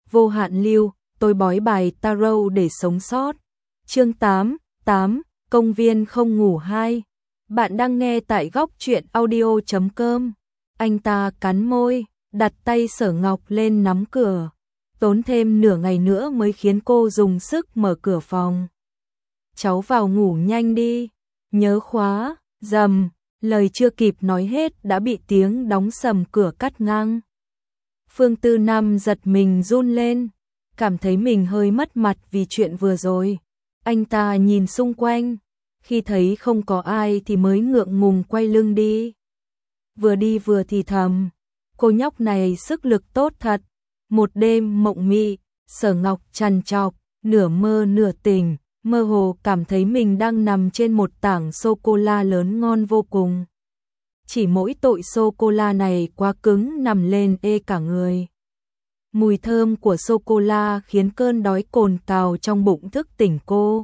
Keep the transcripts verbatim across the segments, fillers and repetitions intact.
vô hạn lưu, tôi bói bài tarot để sống sót. Chương tám, tám, công viên không ngủ hai. Bạn đang nghe tại góc truyện audio chấm com. Anh ta cắn môi, đặt tay Sở Ngọc lên nắm cửa. Tốn thêm nửa ngày nữa mới khiến cô dùng sức mở cửa phòng. Cháu vào ngủ nhanh đi, nhớ khóa, rầm, lời chưa kịp nói hết đã bị tiếng đóng sầm cửa cắt ngang. Phương Tư Nam giật mình run lên, cảm thấy mình hơi mất mặt vì chuyện vừa rồi. Anh ta nhìn xung quanh, khi thấy không có ai thì mới ngượng ngùng quay lưng đi. Vừa đi vừa thì thầm, cô nhóc này sức lực tốt thật. Một đêm mộng mị, Sở Ngọc trằn trọc, nửa mơ nửa tỉnh, mơ hồ cảm thấy mình đang nằm trên một tảng sô-cô-la lớn ngon vô cùng. Chỉ mỗi tội sô-cô-la này quá cứng, nằm lên ê cả người. Mùi thơm của sô-cô-la khiến cơn đói cồn cào trong bụng thức tỉnh cô.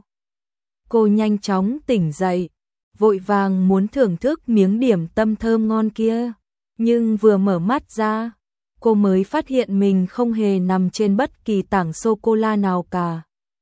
Cô nhanh chóng tỉnh dậy, vội vàng muốn thưởng thức miếng điểm tâm thơm ngon kia. Nhưng vừa mở mắt ra, cô mới phát hiện mình không hề nằm trên bất kỳ tảng sô-cô-la nào cả.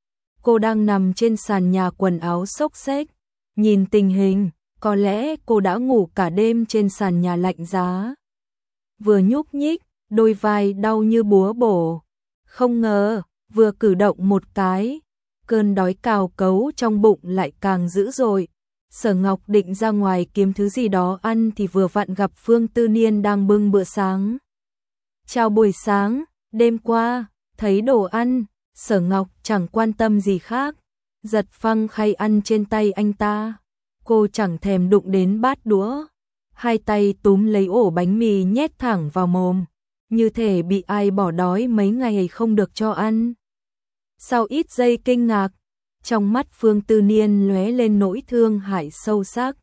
Cô đang nằm trên sàn nhà quần áo xốc xếch. Nhìn tình hình, có lẽ cô đã ngủ cả đêm trên sàn nhà lạnh giá. Vừa nhúc nhích, đôi vai đau như búa bổ. Không ngờ, vừa cử động một cái, cơn đói cào cấu trong bụng lại càng dữ dội. Sở Ngọc định ra ngoài kiếm thứ gì đó ăn thì vừa vặn gặp Phương Tư Niên đang bưng bữa sáng. Chào buổi sáng, đêm qua, thấy đồ ăn, Sở Ngọc chẳng quan tâm gì khác, giật phăng khay ăn trên tay anh ta. Cô chẳng thèm đụng đến bát đũa, hai tay túm lấy ổ bánh mì nhét thẳng vào mồm, như thể bị ai bỏ đói mấy ngày không được cho ăn. Sau ít giây kinh ngạc, trong mắt Phương Tư Niên lóe lên nỗi thương hại sâu sắc.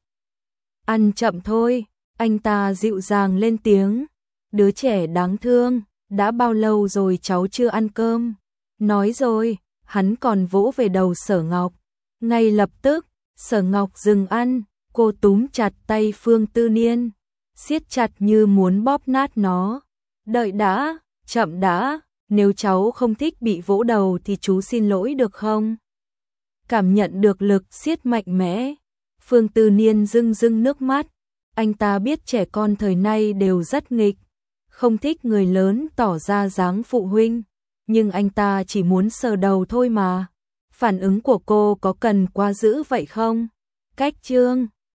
Ăn chậm thôi, anh ta dịu dàng lên tiếng. Đứa trẻ đáng thương, đã bao lâu rồi cháu chưa ăn cơm? Nói rồi, hắn còn vỗ về đầu Sở Ngọc. Ngay lập tức, Sở Ngọc dừng ăn, cô túm chặt tay Phương Tư Niên, siết chặt như muốn bóp nát nó. Đợi đã, chậm đã, nếu cháu không thích bị vỗ đầu thì chú xin lỗi được không? Cảm nhận được lực siết mạnh mẽ, Phương Tư Niên rưng rưng nước mắt. Anh ta biết trẻ con thời nay đều rất nghịch, không thích người lớn tỏ ra dáng phụ huynh, nhưng anh ta chỉ muốn sờ đầu thôi mà. Phản ứng của cô có cần quá dữ vậy không? Cách chương